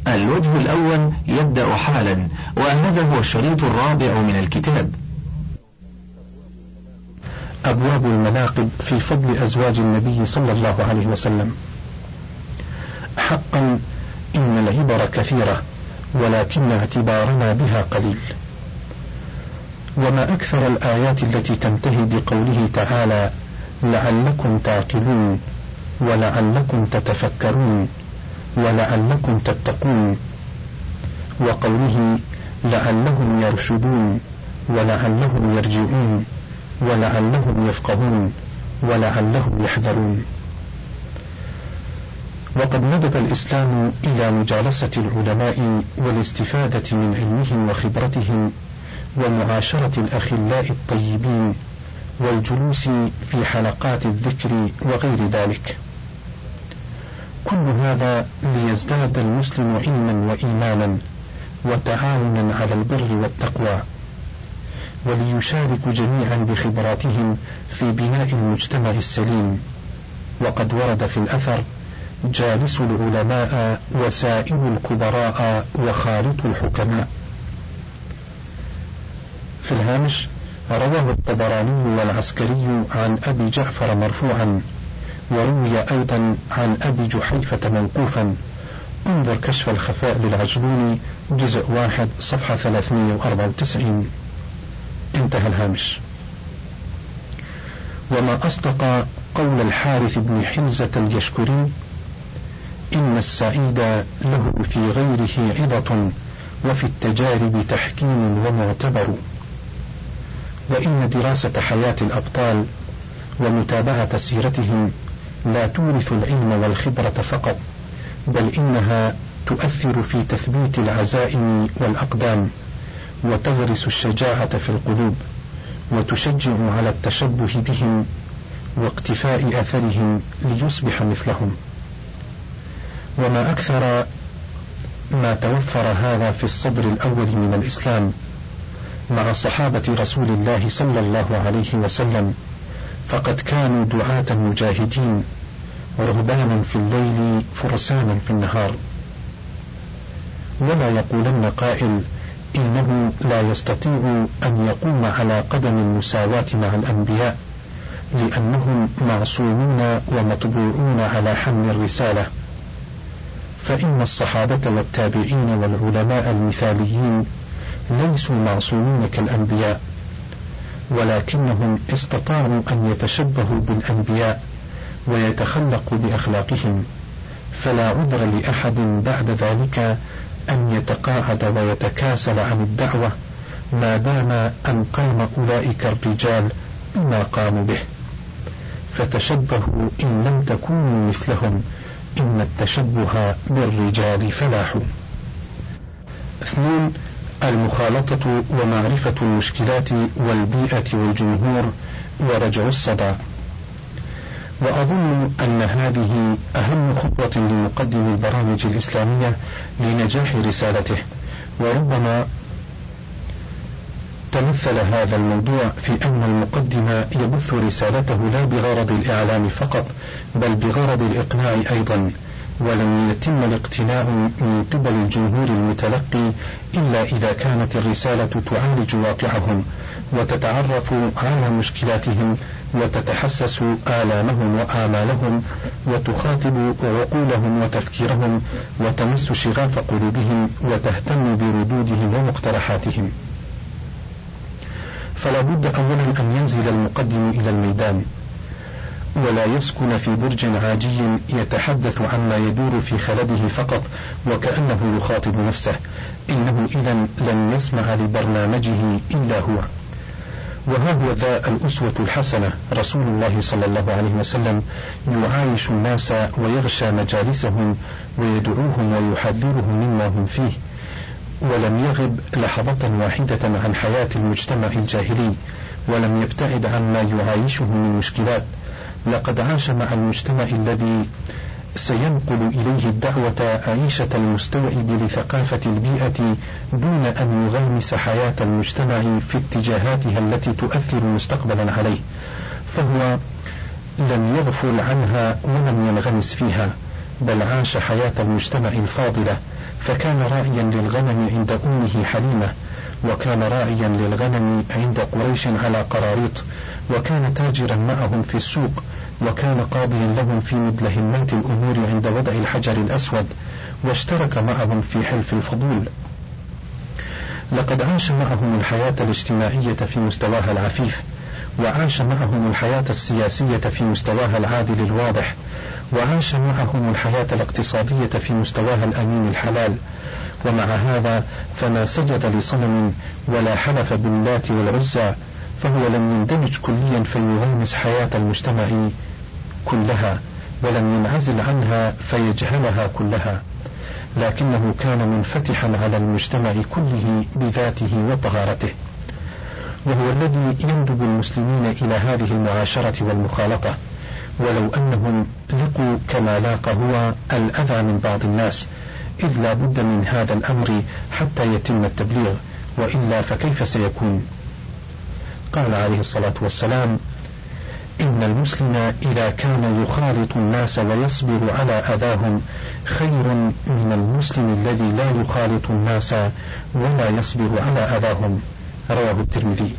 الوجه الأول يبدأ حالا، وهذا هو الشريط الرابع من الكتاب. أبواب المناقب في فضل أزواج النبي صلى الله عليه وسلم. حقا إن العبر كثيرة، ولكن اعتبارنا بها قليل. وما أكثر الآيات التي تنتهي بقوله تعالى: لعلكم تعقلون، ولعلكم تتفكرون، ولعلكم تتقون، وقوله لعلهم يرشدون، ولعلهم يرجعون، ولعلهم يفقهون، ولعلهم يحذرون. وقد ندب الإسلام إلى مجالسة العلماء والاستفادة من علمهم وخبرتهم، ومعاشرة الأخلاء الطيبين، والجلوس في حلقات الذكر وغير ذلك، كل هذا ليزداد المسلم علما وإيمانا وتعاونا على البر والتقوى، وليشارك جميعا بخبراتهم في بناء المجتمع السليم. وقد ورد في الأثر: جالسوا العلماء وسائلوا الكبراء وخالطوا الحكماء. في الهامش: رواه الطبراني والعسكري عن أبي جعفر مرفوعا، وروي أيضا عن أبي جحيفة موقوفا. انظر كشف الخفاء للعجلوني جزء 1 صفحة 394. انتهى الهامش. وما أصدق قول الحارث بن حلزة اليشكري: إن السعيد له في غيره عظة، وفي التجارب تحكيم ومعتبر. وإن دراسة حياة الأبطال ومتابعة سيرتهم لا تورث العلم والخبرة فقط، بل إنها تؤثر في تثبيت العزائم والأقدام، وتغرس الشجاعة في القلوب، وتشجع على التشبه بهم واقتفاء أثرهم ليصبح مثلهم. وما أكثر ما توفر هذا في الصدر الأول من الإسلام مع صحابة رسول الله صلى الله عليه وسلم، فقد كانوا دعاة مجاهدين، رهبانا في الليل، فرسانا في النهار. ولا يقولن قائل إنه لا يستطيع أن يقوم على قدم المساواة مع الأنبياء، لأنهم معصومون ومطبوعون على حمل الرسالة. فإن الصحابة والتابعين والعلماء المثاليين ليسوا معصومين كالأنبياء، ولكنهم استطاعوا أن يتشبهوا بالأنبياء ويتخلقوا بأخلاقهم، فلا عذر لأحد بعد ذلك أن يتقاعد ويتكاسل عن الدعوة ما دام أن قام أولئك الرجال بما قاموا به. فتشبهوا إن لم تكونوا مثلهم، إن التشبه بالرجال فلاح. 2. المخالطة ومعرفة المشكلات والبيئة والجمهور ورجع الصدى. وأظن أن هذه أهم خطوة لمقدم البرامج الإسلامية لنجاح رسالته. وربما تمثل هذا الموضوع في أن المقدم يبث رسالته لا بغرض الإعلام فقط، بل بغرض الإقناع أيضا، ولم يتم الاقتناع من قبل الجمهور المتلقي إلا إذا كانت الرسالة تعالج واقعهم، وتتعرف على مشكلاتهم، وتتحسس آلامهم وآمالهم، وتخاطب عقولهم وتفكيرهم، وتمس شغاف قلوبهم، وتهتم بردودهم ومقترحاتهم. فلا بد أولا أن ينزل المقدم إلى الميدان، ولا يسكن في برج عاجي يتحدث عما يدور في خلده فقط وكأنه يخاطب نفسه، إنه إذن لن يسمع لبرنامجه إلا هو. وها هو ذا الأسوة الحسنة، رسول الله صلى الله عليه وسلم يعايش الناس ويغشى مجالسهم ويدعوهم ويحذرهم مما هم فيه، ولم يغب لحظة واحدة عن حياة المجتمع الجاهلي، ولم يبتعد عما يعايشه من مشكلات. لقد عاش مع المجتمع الذي سينقل إليه الدعوة عيشة المستوعب لثقافة البيئة، دون أن يغمس حياة المجتمع في اتجاهاتها التي تؤثر مستقبلا عليه، فهو لم يغفل عنها ولم ينغمس فيها، بل عاش حياة المجتمع الفاضلة، فكان راعيا للغنم عند أمه حليمة، وكان راعيا للغنم عند قريش على قراريط، وكان تاجرا معهم في السوق، وكان قاضيا لهم في مدلهمات الأمور عند وضع الحجر الأسود، واشترك معهم في حلف الفضول. لقد عاش معهم الحياة الاجتماعية في مستواها العفيف، وعاش معهم الحياة السياسية في مستواها العادل الواضح، وعاش معهم الحياة الاقتصادية في مستواها الأمين الحلال. ومع هذا فما سجد لصنم ولا حلف باللات والعزى، فهو لم يندمج كليا فيغامس حياة المجتمع كلها، ولم ينعزل عنها فيجهلها كلها، لكنه كان منفتحا على المجتمع كله بذاته وطهارته، وهو الذي يندب المسلمين إلى هذه المعاشرة والمخالطة، ولو أنهم لقوا كما لاقى هو الأذى من بعض الناس، إذ لا بد من هذا الأمر حتى يتم التبليغ، وإلا فكيف سيكون؟ قال عليه الصلاة والسلام: إن المسلم إذا كان يخالط الناس ويصبر على أذاهم خير من المسلم الذي لا يخالط الناس ولا يصبر على أذاهم. رواه الترمذي.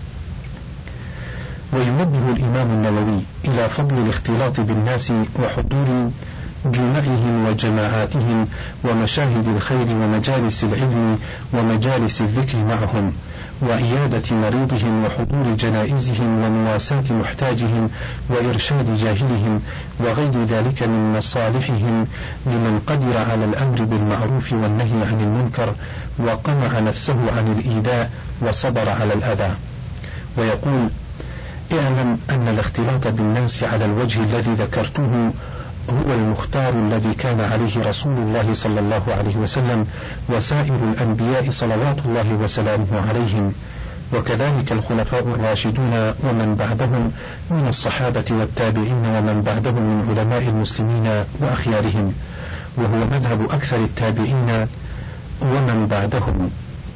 وينبه الإمام النووي إلى فضل الاختلاط بالناس وحضور جمعهم وجماعاتهم ومشاهد الخير ومجالس العلم ومجالس الذكر معهم، وعيادة مريضهم وحضور جنائزهم ومواساة محتاجهم وإرشاد جاهلهم وغير ذلك من مصالحهم لمن قدر على الأمر بالمعروف والنهي عن المنكر وقمع نفسه عن الإيذاء وصبر على الأذى. ويقول: اعلم أن الاختلاط بالناس على الوجه الذي ذكرته هو المختار الذي كان عليه رسول الله صلى الله عليه وسلم وسائر الأنبياء صلوات الله وسلامه عليهم، وكذلك الخلفاء الراشدون ومن بعدهم من الصحابة والتابعين ومن بعدهم من علماء المسلمين وأخيارهم، وهو مذهب أكثر التابعين ومن بعدهم.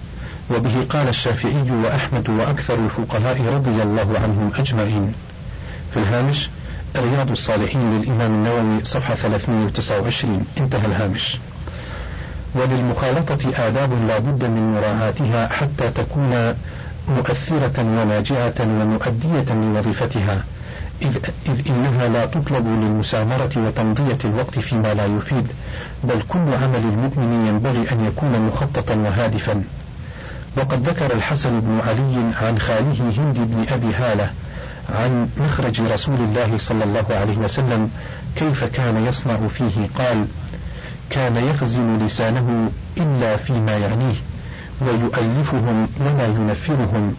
وبه قال الشافعي وأحمد وأكثر الفقهاء رضي الله عنهم أجمعين. في الهامش: رياض الصالحين للإمام النووي صفحة 329. انتهى الهامش. وللمخالطة آداب لا بد من مراعاتها حتى تكون مؤثرة وناجعة ومؤدية لوظيفتها، إذ إنها لا تطلب للمسامرة وتمضية الوقت فيما لا يفيد، بل كل عمل المؤمن ينبغي أن يكون مخططا وهادفا. وقد ذكر الحسن بن علي عن خاله هند بن أبي هالة عن مخرج رسول الله صلى الله عليه وسلم كيف كان يصنع فيه، قال: كان يخزن لسانه إلا فيما يعنيه، ويؤلفهم ولا ينفرهم،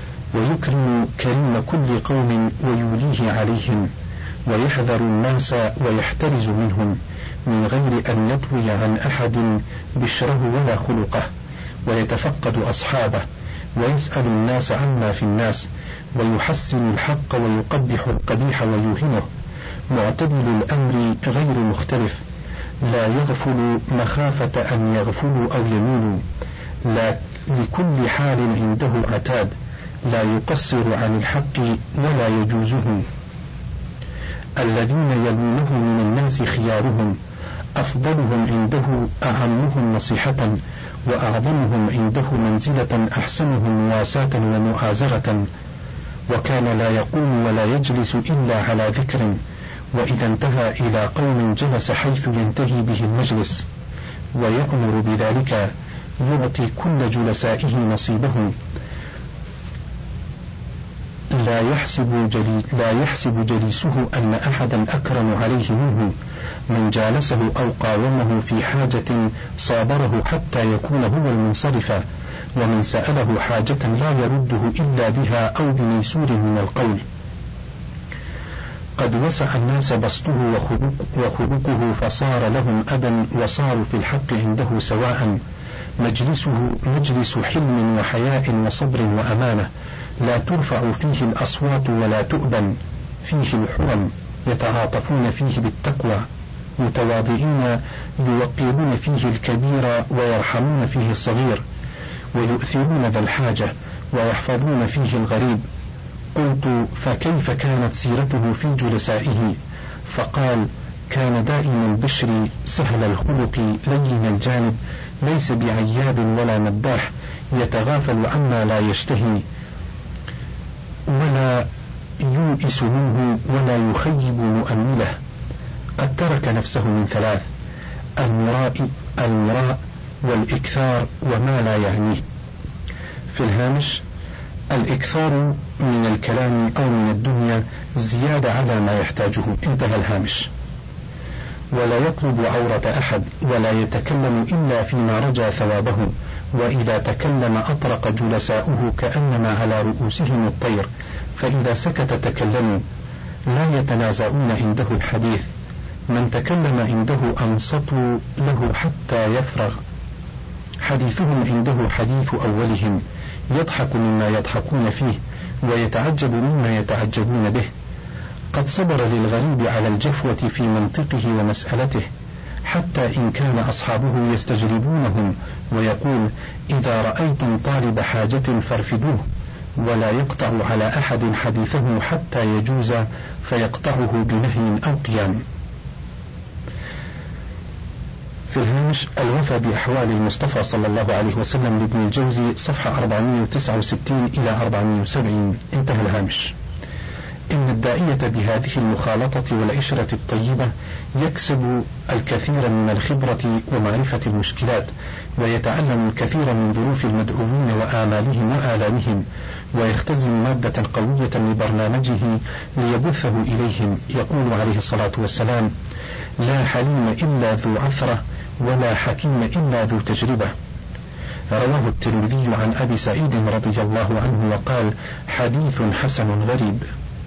ويكرم كريم كل قوم ويوليه عليهم، ويحذر الناس ويحترز منهم من غير أن يطوي عن أحد بشره ولا خلقه، ويتفقد أصحابه، ويسأل الناس عما في الناس، ويحسن الحق ويقبح القبيح ويوهنه، معتدل الأمر غير مختلف، لا يغفل مخافة أن يغفلوا أو يميلوا، لا لكل حال عنده عتاد، لا يقصر عن الحق ولا يجوزه. الذين يلونه من الناس خيارهم، أفضلهم عنده أعمهم نصيحة، وأعظمهم عنده منزلة أحسنهم مواساة ومؤازرة. وكان لا يقوم ولا يجلس إلا على ذكر، وإذا انتهى إلى قوم جلس حيث ينتهي به المجلس، ويأمر بذلك، يعطي كل جلسائه نصيبه. لا يحسب جليسه أن أحدا أكرم عليه منه، من جالسه أو قاومه في حاجة صابره حتى يكون هو المنصرف، ومن سأله حاجة لا يرده إلا بها أو بميسور من القول. قد وسع الناس بسطه وخلقه فصار لهم أبا، وصاروا في الحق عنده سواء، مجلسه مجلس حلم وحياء وصبر وأمانة، لا ترفع فيه الأصوات ولا تؤبن فيه الحرم، يتعاطفون فيه بالتقوى، متواضعين يوقرون فيه الكبير ويرحمون فيه الصغير، ويؤثرون ذا الحاجة ويحفظون فيه الغريب. قلت: فكيف كانت سيرته في جلسائه؟ فقال: كان دائم البشر سهل الخلق لين الجانب، ليس بعياب ولا مداح، يتغافل عما لا يشتهي ولا يوئس منه ولا يخيب مؤمله. قد ترك نفسه من ثلاث: المراء والإكثار وما لا يعنيه. في الهامش: الإكثار من الكلام أو من الدنيا زيادة على ما يحتاجه. انتهى الهامش. ولا يطلب عورة أحد، ولا يتكلم إلا فيما رجا ثوابه، وإذا تكلم أطرق جلساؤه كأنما على رؤوسهم الطير، فإذا سكت تكلموا. لا يتنازعون عنده الحديث، من تكلم عنده أنصتوا له حتى يفرغ. حديثهم عنده حديث أولهم، يضحك مما يضحكون فيه ويتعجب مما يتعجبون به. قد صبر للغريب على الجفوة في منطقه ومسألته، حتى إن كان أصحابه يستجلبونهم، ويقول: إذا رأيتم طالب حاجة فارفدوه. ولا يقطع على أحد حديثه حتى يجوز فيقطعه بنهي أو قيام. في الهامش: الوفى بأحوال المصطفى صلى الله عليه وسلم لابن الجوزي، صفحة 469 إلى 470. انتهى الهامش. إن الداعية بهذه المخالطة والعشرة الطيبة يكسب الكثير من الخبرة ومعرفة المشكلات، ويتعلم الكثير من ظروف المدعوين وآمالهم وآلامهم، ويختزن مادة قوية لبرنامجه ليبثه إليهم. يقول عليه الصلاة والسلام: لا حليم إلا ذو عثرة، ولا حكيم إلا ذو تجربة. رواه الترمذي عن أبي سعيد رضي الله عنه وقال: حديث حسن غريب.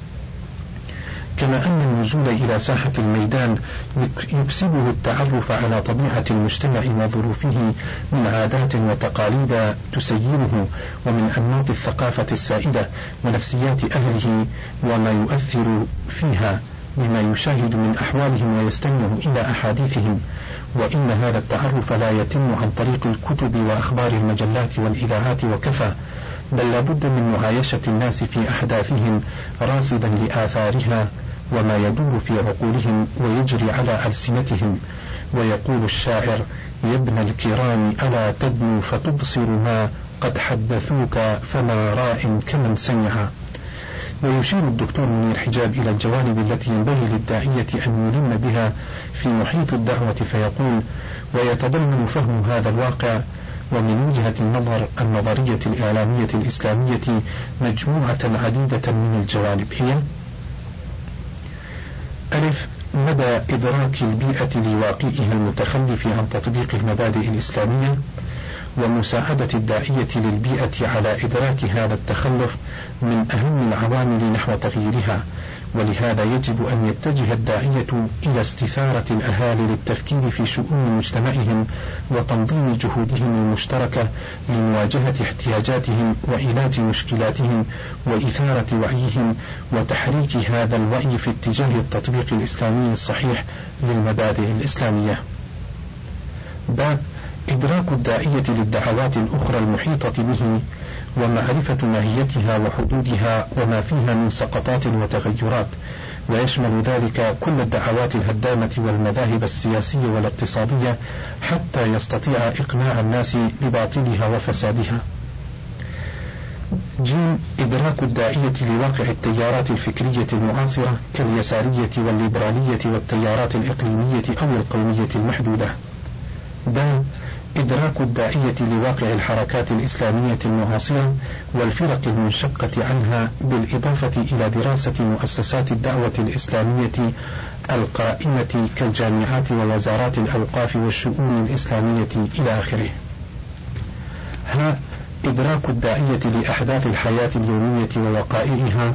كما أن النزول إلى ساحة الميدان يكسبه التعرف على طبيعة المجتمع وظروفه من عادات وتقاليد تسيره، ومن أنماط الثقافة السائدة ونفسيات أهله وما يؤثر فيها بما يشاهد من أحوالهم ويستمع إلى أحاديثهم. وإن هذا التعرف لا يتم عن طريق الكتب وأخبار المجلات والإذاعات وكفى، بل لابد من معايشة الناس في أحداثهم راصدا لآثارها وما يدور في عقولهم ويجري على ألسنتهم. ويقول الشاعر: يا ابن الكرام ألا تدنو فتبصر ما قد حدثوك، فما راء كمن سمع. ويشير الدكتور منير حجاب إلى الجوانب التي ينبغي للداعية أن يلم بها في محيط الدعوة، فيقول: ويتضمن فهم هذا الواقع ومن وجهة النظر النظرية الإعلامية الإسلامية مجموعة عديدة من الجوانب، هي: ألف: مدى إدراك البيئة لواقعها المتخلف عن تطبيق المبادئ الإسلامية، ومساعدة الداعية للبيئة على إدراك هذا التخلف من أهم العوامل نحو تغييرها. ولهذا يجب أن يتجه الداعية إلى استثارة الأهالي للتفكير في شؤون مجتمعهم وتنظيم جهودهم المشتركة لمواجهة احتياجاتهم وعلاج مشكلاتهم وإثارة وعيهم وتحريك هذا الوعي في اتجاه التطبيق الإسلامي الصحيح للمبادئ الإسلامية. باب: إدراك الداعية للدعوات الأخرى المحيطة به ومعرفة ماهيتها وحدودها وما فيها من سقطات وتغيرات، ويشمل ذلك كل الدعوات الهدامة والمذاهب السياسية والاقتصادية حتى يستطيع إقناع الناس بباطلها وفسادها. جيم: إدراك الداعية لواقع التيارات الفكرية المعاصرة كاليسارية والليبرالية والتيارات الإقليمية أو القومية المحدودة. د: إدراك الداعية لواقع الحركات الإسلامية المعاصرة والفرق المنشقة عنها، بالإضافة إلى دراسة مؤسسات الدعوة الإسلامية القائمة كالجامعات ووزارات الأوقاف والشؤون الإسلامية إلى آخره. ه: إدراك الداعية لأحداث الحياة اليومية ووقائعها،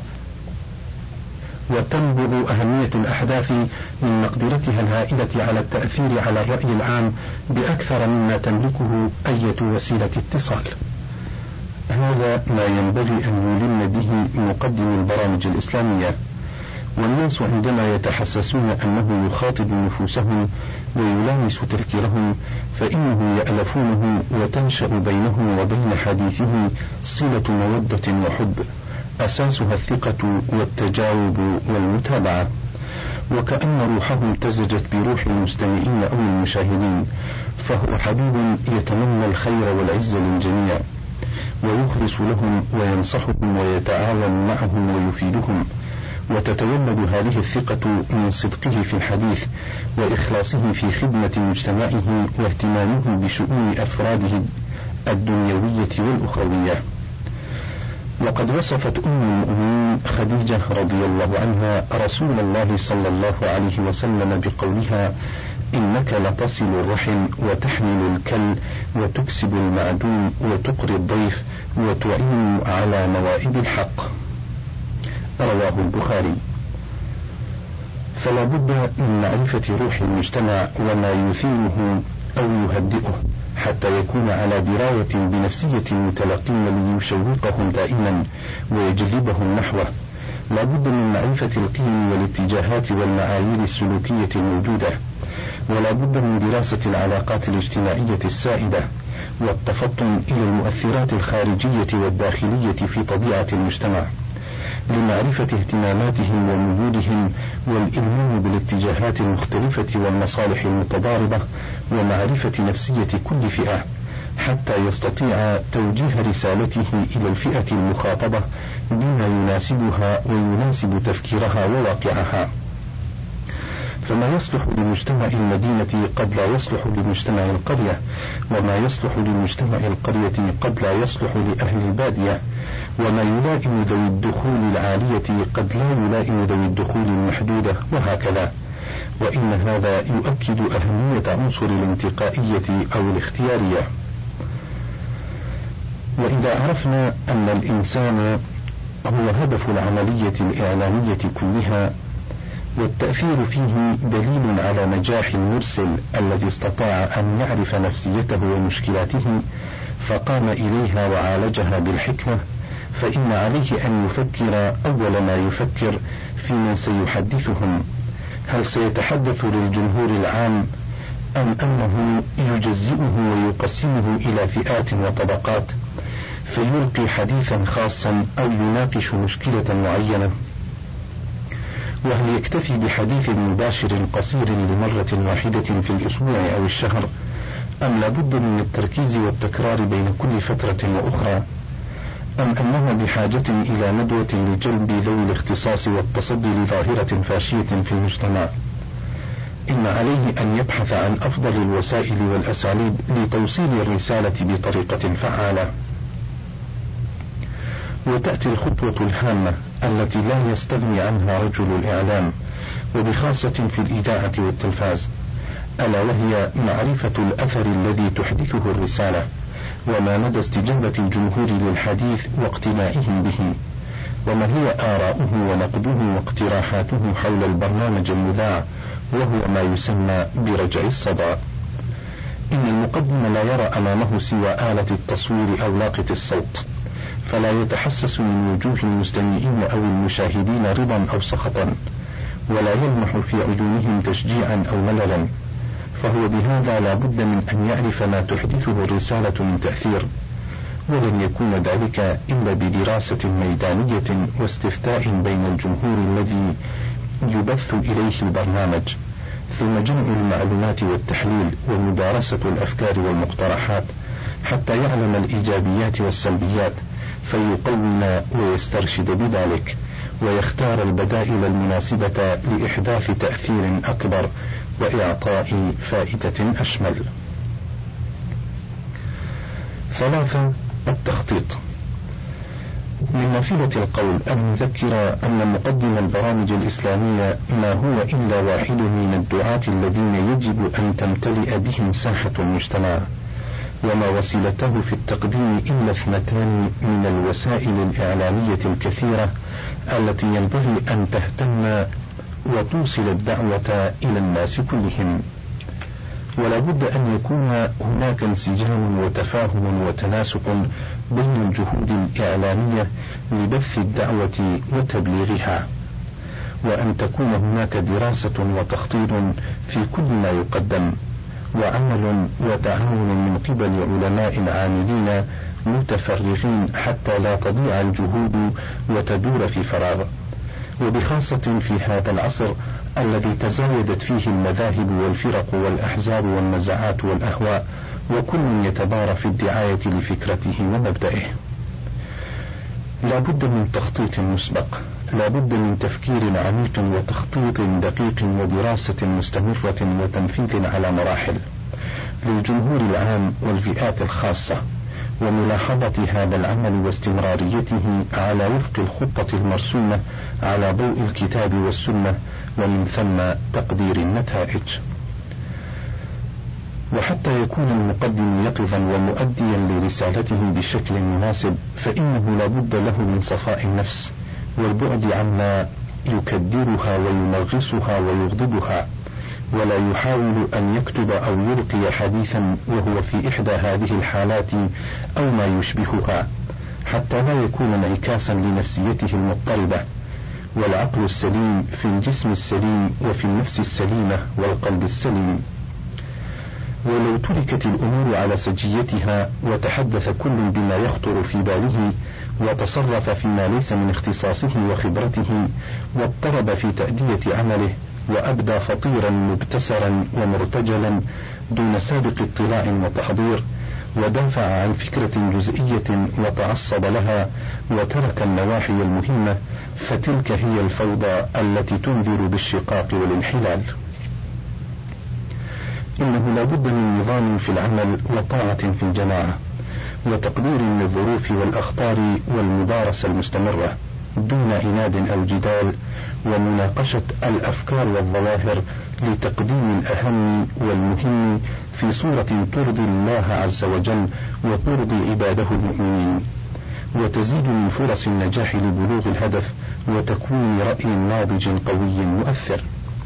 وتنبع أهمية الأحداث من مقدرتها الهائلة على التأثير على الرأي العام بأكثر مما تملكه أي وسيلة اتصال. هذا ما ينبغي أن يلم به مقدم البرامج الإسلامية. والناس عندما يتحسسون أنه يخاطب نفوسهم ويلامس تفكيرهم فإنه يألفونه، وتنشأ بينه وبين حديثه صلة مودة وحب أساسها الثقة والتجاوب والمتابعة. وكأن روحه امتزجت بروح المستمعين أو المشاهدين، فهو حبيب يتمنى الخير والعز للجميع، ويخلص لهم وينصحهم ويتعاون معهم ويفيدهم، وتتولد هذه الثقة من صدقه في الحديث وإخلاصه في خدمة مجتمعه واهتمامه بشؤون أفراده الدنيوية والأخروية. وقد وصفت أم المؤمنين خديجة رضي الله عنها رسول الله صلى الله عليه وسلم بقولها: إنك لتصل الرحم وتحمل الكل وتكسب المعدوم وتقري الضيف وتعين على نوائب الحق. رواه البخاري. فلا بد من معرفة روح المجتمع وما يثيره أو يهدئه حتى يكون على دراية بنفسية المتلقين ليشوقهم دائما ويجذبهم نحوه. لا بد من معرفة القيم والاتجاهات والمعايير السلوكية الموجودة، ولا بد من دراسة العلاقات الاجتماعية السائدة والتفطن إلى المؤثرات الخارجية والداخلية في طبيعة المجتمع لمعرفة اهتماماتهم وميولهم والإلمام بالاتجاهات المختلفة والمصالح المتضاربة ومعرفة نفسية كل فئة حتى يستطيع توجيه رسالته إلى الفئة المخاطبة بما يناسبها ويناسب تفكيرها وواقعها. فما يصلح لمجتمع المدينة قد لا يصلح لمجتمع القرية، وما يصلح لمجتمع القرية قد لا يصلح لأهل البادية، وما يلائم ذوي الدخول العالية قد لا يلائم ذوي الدخول المحدودة، وهكذا. وإن هذا يؤكد أهمية عنصر الانتقائية أو الاختيارية. وإذا عرفنا أن الإنسان هو هدف العملية الإعلامية كلها، والتأثير فيه دليل على نجاح المرسل الذي استطاع أن يعرف نفسيته ومشكلاته فقام إليها وعالجها بالحكمة، فإن عليه أن يفكر أول ما يفكر في من سيحدثهم. هل سيتحدث للجمهور العام أم أنه يجزئه ويقسمه إلى فئات وطبقات فيلقي حديثا خاصا أو يناقش مشكلة معينة؟ وهل يكتفي بحديث مباشر قصير لمرة واحدة في الأسبوع أو الشهر، أم لابد من التركيز والتكرار بين كل فترة وأخرى، أم أنه بحاجة إلى ندوة لجلب ذوي الاختصاص والتصدي لظاهرة فاشية في المجتمع؟ إن عليه أن يبحث عن أفضل الوسائل والأساليب لتوصيل الرسالة بطريقة فعالة. وتأتي الخطوة الهامة التي لا يستغني عنها رجل الإعلام، وبخاصة في الإذاعة والتلفاز، ألا وهي معرفة الأثر الذي تحدثه الرسالة، وما مدى استجابة الجمهور للحديث واقتنائهم به، وما هي آراؤه ونقده واقتراحاته حول البرنامج المذاع، وهو ما يسمى برجع الصدى. إن المقدم لا يرى أمامه سوى آلة التصوير أو لاقط الصوت، فلا يتحسس من وجوه المستمعين أو المشاهدين رضا أو سخطا، ولا يلمح في عيونهم تشجيعا أو مللا، فهو بهذا لا بد من أن يعرف ما تحدثه الرسالة من تأثير، ولن يكون ذلك إلا بدراسة ميدانية واستفتاء بين الجمهور الذي يبث إليه البرنامج، ثم جمع المعلومات والتحليل ومدارسة الأفكار والمقترحات حتى يعلم الإيجابيات والسلبيات، فيقوم ويسترشد بذلك، ويختار البدائل المناسبة لإحداث تأثير أكبر وإعطاء فائدة أشمل. 3. التخطيط. من نافلة القول أن نذكر أن مقدم البرامج الإسلامية ما هو إلا واحد من الدعاة الذين يجب أن تمتلئ بهم ساحة المجتمع، وما وسيلته في التقديم إلا 2 من الوسائل الإعلامية الكثيرة التي ينبغي أن تهتم وتوصل الدعوة إلى الناس كلهم. ولا بد أن يكون هناك انسجام وتفاهم وتناسق بين الجهود الإعلامية لبث الدعوة وتبليغها، وأن تكون هناك دراسة وتخطيط في كل ما يقدم، وعمل وتعاون من قبل علماء عاملين متفرغين حتى لا تضيع الجهود وتدور في فراغ. وبخاصة في هذا العصر الذي تزايدت فيه المذاهب والفرق والأحزاب والنزعات والأهواء، وكل يتبارى في الدعاية لفكرته ومبدئه. لا بد من تخطيط مسبق، لا بد من تفكير عميق وتخطيط دقيق ودراسة مستمرة وتنفيذ على مراحل للجمهور العام والفئات الخاصة، وملاحظة هذا العمل واستمراريته على وفق الخطة المرسومة على ضوء الكتاب والسنة، ومن ثم تقدير النتائج. وحتى يكون المقدم يقظا ومؤديا لرسالته بشكل مناسب، فإنه لا بد له من صفاء النفس والبعد عما يكدرها وينغصها ويغضبها، ولا يحاول أن يكتب أو يلقي حديثا وهو في إحدى هذه الحالات أو ما يشبهها، حتى لا يكون انعكاسا لنفسيته المضطربة. والعقل السليم في الجسم السليم وفي النفس السليمة والقلب السليم. ولو تركت الأمور على سجيتها وتحدث كل بما يخطر في باله وتصرف فيما ليس من اختصاصه وخبرته، واضطرب في تأدية عمله، وأبدى فطيرا مبتسرا ومرتجلا دون سابق اطلاع وتحضير، ودافع عن فكرة جزئية وتعصب لها وترك النواحي المهمة، فتلك هي الفوضى التي تنذر بالشقاق والانحلال. إنه لا بد من نظام في العمل وطاعة في الجماعة، وتقدير للظروف والأخطار والمدارسة المستمرة دون عناد أو جدال، ومناقشة الأفكار والظواهر لتقديم الأهم والمهم في صورة ترضي الله عز وجل وترضي عباده المؤمنين، وتزيد من فرص النجاح لبلوغ الهدف وتكوين رأي ناضج قوي مؤثر.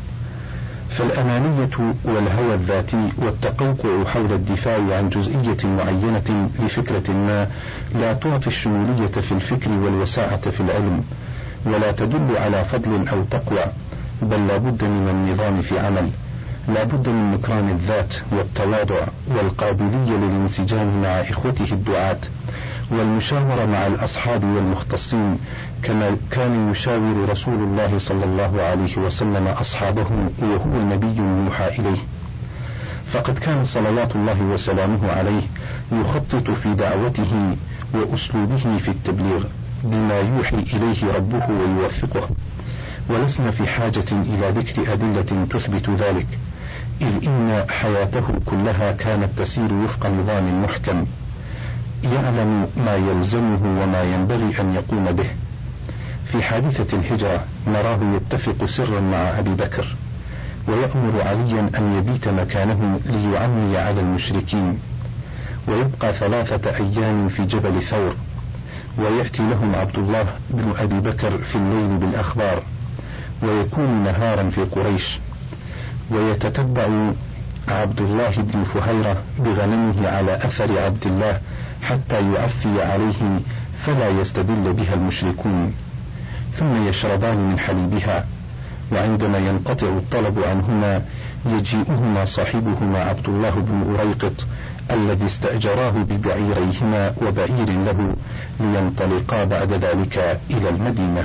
فالأنانية والهوى الذاتي والتقوقع حول الدفاع عن جزئية معينة لفكرة ما لا تعطي الشمولية في الفكر والوساعة في العلم، ولا تدل على فضل أو تقوى، بل لا بد من النظام في عمل، لا بد من نكران الذات والتواضع والقابلية للانسجام مع إخوته الدعاة، والمشاورة مع الأصحاب والمختصين، كما كان يشاور رسول الله صلى الله عليه وسلم أصحابه وهو النبي يوحى إليه. فقد كان صلوات الله وسلامه عليه يخطط في دعوته وأسلوبه في التبليغ بما يوحي إليه ربه ويوفقه، ولسنا في حاجة إلى ذكر أدلة تثبت ذلك، إذ إن حياته كلها كانت تسير وفق نظام محكم يعلم ما يلزمه وما ينبغي أن يقوم به. في حادثة الهجرة نراه يتفق سرا مع أبي بكر، ويأمر عليا أن يبيت مكانه ليعمي على المشركين، ويبقى 3 أيام في جبل ثور، ويأتي لهم عبد الله بن أبي بكر في الليل بالأخبار، ويكون نهارا في قريش، ويتتبع عبد الله بن فهيرة بغنمه على أثر عبد الله حتى يعفي عليه فلا يستدل بها المشركون، ثم يشربان من حليبها، وعندما ينقطع الطلب عنهما يجيئهما صاحبهما عبد الله بن أريقط الذي استأجراه ببعيريهما وبعير له لينطلقا بعد ذلك إلى المدينة.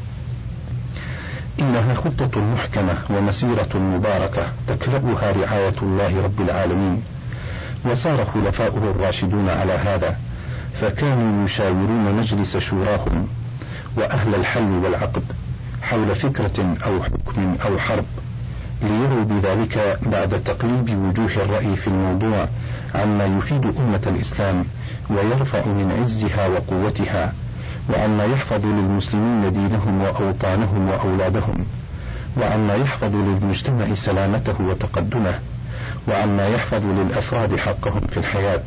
إنها خطة محكمة ومسيرة مباركة تكلأها رعاية الله رب العالمين، وصار خلفاؤه الراشدون على هذا، فكانوا يشاورون مجلس شوراهم وأهل الحل والعقد حول فكرة أو حكم أو حرب، ليروا بذلك بعد تقليب وجوه الرأي في الموضوع عما يفيد أمة الإسلام ويرفع من عزها وقوتها، وعما يحفظ للمسلمين دينهم وأوطانهم وأولادهم، وعما يحفظ للمجتمع سلامته وتقدمه، وعما يحفظ للأفراد حقهم في الحياة.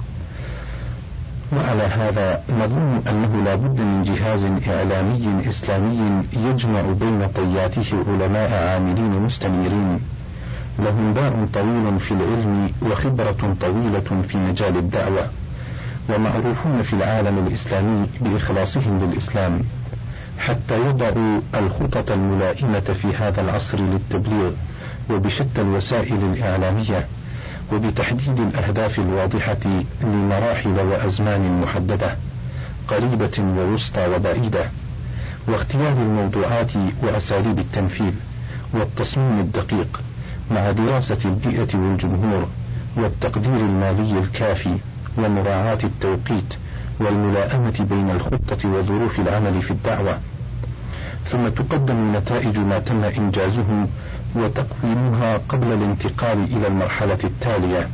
وعلى هذا نظن أنه لا بد من جهاز إعلامي إسلامي يجمع بين طياته علماء عاملين مستنيرين لهم باع طويل في العلم وخبرة طويلة في مجال الدعوة، ومعروفون في العالم الإسلامي بإخلاصهم للإسلام، حتى يضعوا الخطط الملائمة في هذا العصر للتبليغ وبشتى الوسائل الإعلامية، وبتحديد الأهداف الواضحة لمراحل وأزمان محددة قريبة ووسطى وبعيدة، واختيار الموضوعات وأساليب التنفيذ والتصميم الدقيق مع دراسة البيئة والجمهور والتقدير المالي الكافي ومراعاة التوقيت والملائمة بين الخطة وظروف العمل في الدعوة. ثم تقدم نتائج ما تم إنجازه وتقويمها قبل الانتقال إلى المرحلة التالية،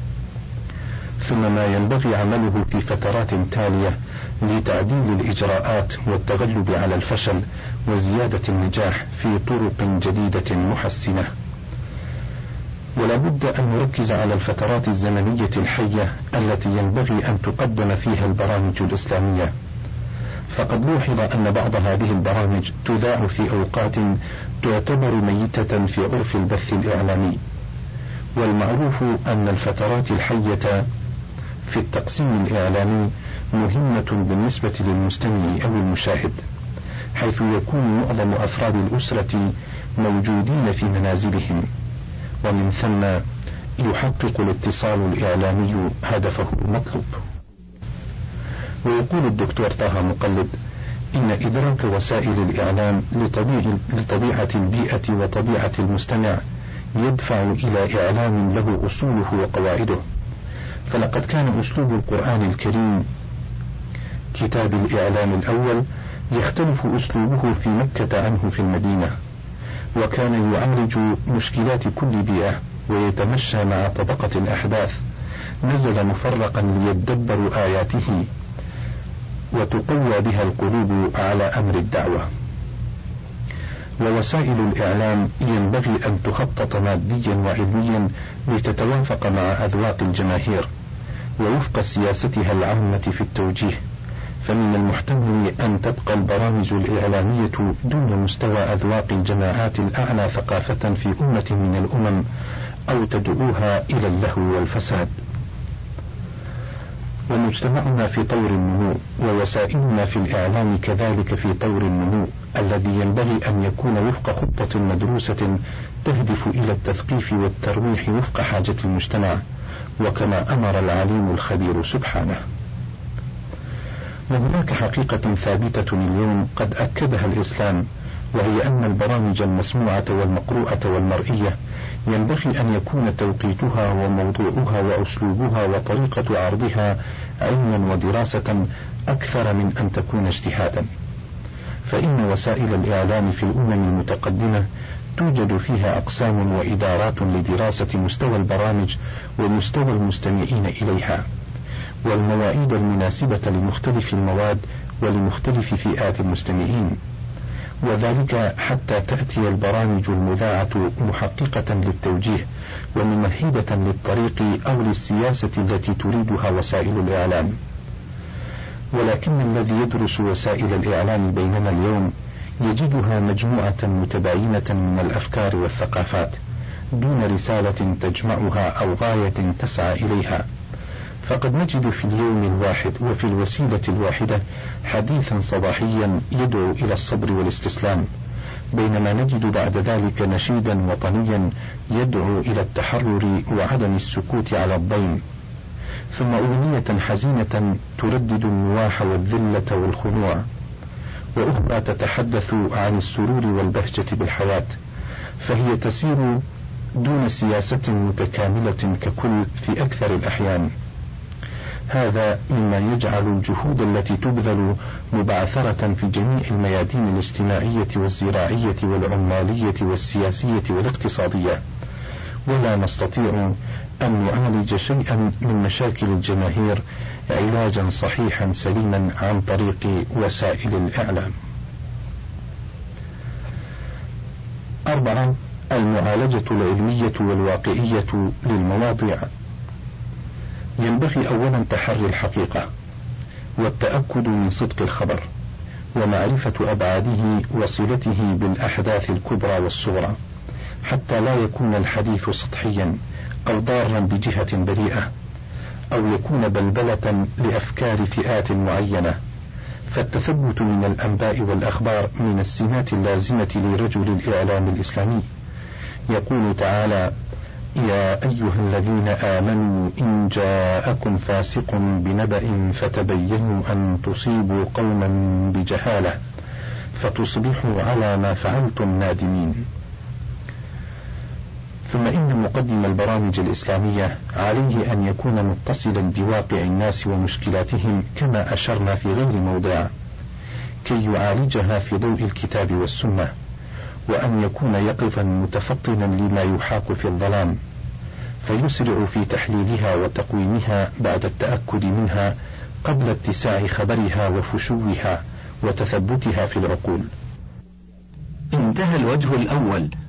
ثم ما ينبغي عمله في فترات تالية لتعديل الإجراءات والتغلب على الفشل وزيادة النجاح في طرق جديدة محسنة. ولا بد أن نركز على الفترات الزمنية الحية التي ينبغي أن تقدم فيها البرامج الإسلامية، فقد لوحظ أن بعض هذه البرامج تذاع في أوقات تعتبر ميتة في عرف البث الإعلامي، والمعروف أن الفترات الحية في التقسيم الإعلامي مهمة بالنسبة للمستمع أو المشاهد، حيث يكون معظم أفراد الأسرة موجودين في منازلهم، ومن ثم يحقق الاتصال الإعلامي هدفه المطلوب. ويقول الدكتور طه مقلد إن إدراك وسائل الإعلام لطبيعة البيئة وطبيعة المستمع يدفع إلى إعلام له أصوله وقواعده، فلقد كان أسلوب القرآن الكريم كتاب الإعلام الأول يختلف أسلوبه في مكة عنه في المدينة، وكان يعالج مشكلات كل بيئة ويتمشى مع طبقة الأحداث، نزل مفرقا ليدبروا آياته وتقوى بها القلوب على أمر الدعوة. ووسائل الإعلام ينبغي أن تخطط ماديا وعلميا لتتوافق مع أذواق الجماهير ووفق سياستها العامة في التوجيه، فمن المحتمل أن تبقى البرامج الإعلامية دون مستوى أذواق الجماعات الأعلى ثقافة في أمة من الأمم، أو تدعوها إلى اللهو والفساد. ومجتمعنا في طور النمو، ووسائلنا في الإعلام كذلك في طور النمو الذي ينبغي أن يكون وفق خطة مدروسة تهدف إلى التثقيف والترويح وفق حاجة المجتمع، وكما أمر العليم الخبير سبحانه. وهناك حقيقة ثابتة اليوم قد أكدها الإسلام، وهي أن البرامج المسموعة والمقروءة والمرئية ينبغي أن يكون توقيتها وموضوعها وأسلوبها وطريقة عرضها علما ودراسة أكثر من أن تكون اجتهادا، فإن وسائل الإعلام في الأمم المتقدمة توجد فيها أقسام وإدارات لدراسة مستوى البرامج ومستوى المستمعين إليها، والمواعيد المناسبة لمختلف المواد ولمختلف فئات المستمعين، وذلك حتى تأتي البرامج المذاعة محققة للتوجيه وممهدة للطريق أو للسياسة التي تريدها وسائل الإعلام. ولكن الذي يدرس وسائل الإعلام بيننا اليوم يجدها مجموعة متباينة من الأفكار والثقافات دون رسالة تجمعها أو غاية تسعى إليها، فقد نجد في اليوم الواحد وفي الوسيلة الواحدة حديثا صباحيا يدعو إلى الصبر والاستسلام، بينما نجد بعد ذلك نشيدا وطنيا يدعو إلى التحرر وعدم السكوت على الضيم، ثم أغنية حزينة تردد النواح والذلة والخنوع، وأخرى تتحدث عن السرور والبهجة بالحياة، فهي تسير دون سياسة متكاملة ككل في أكثر الأحيان. هذا مما يجعل الجهود التي تبذل مبعثرة في جميع الميادين الاجتماعية والزراعية والعمالية والسياسية والاقتصادية، ولا نستطيع أن نعالج شيئا من مشاكل الجماهير علاجا صحيحا سليما عن طريق وسائل الإعلام. 4. المعالجة العلمية والواقعية للمواضيع. ينبغي أولا تحري الحقيقة والتأكد من صدق الخبر ومعرفة أبعاده وصلته بالأحداث الكبرى والصغرى، حتى لا يكون الحديث سطحيا أو ضارا بجهة بريئة، أو يكون بلبلة لأفكار فئات معينة. فالتثبت من الأنباء والأخبار من السمات اللازمة لرجل الإعلام الإسلامي. يقول تعالى: يا أيها الذين آمنوا إن جاءكم فاسق بنبأ فتبينوا أن تصيبوا قوما بجهالة فتصبحوا على ما فعلتم نادمين. ثم إن مقدم البرامج الإسلامية عليه أن يكون متصلا بواقع الناس ومشكلاتهم كما أشرنا في غير موضع، كي يعالجها في ضوء الكتاب والسنة، وأن يكون يقظا متفطنا لما يحاك في الظلام، فيسرع في تحليلها وتقويمها بعد التأكد منها قبل اتساع خبرها وفشوها وتثبتها في العقول. انتهى الوجه الأول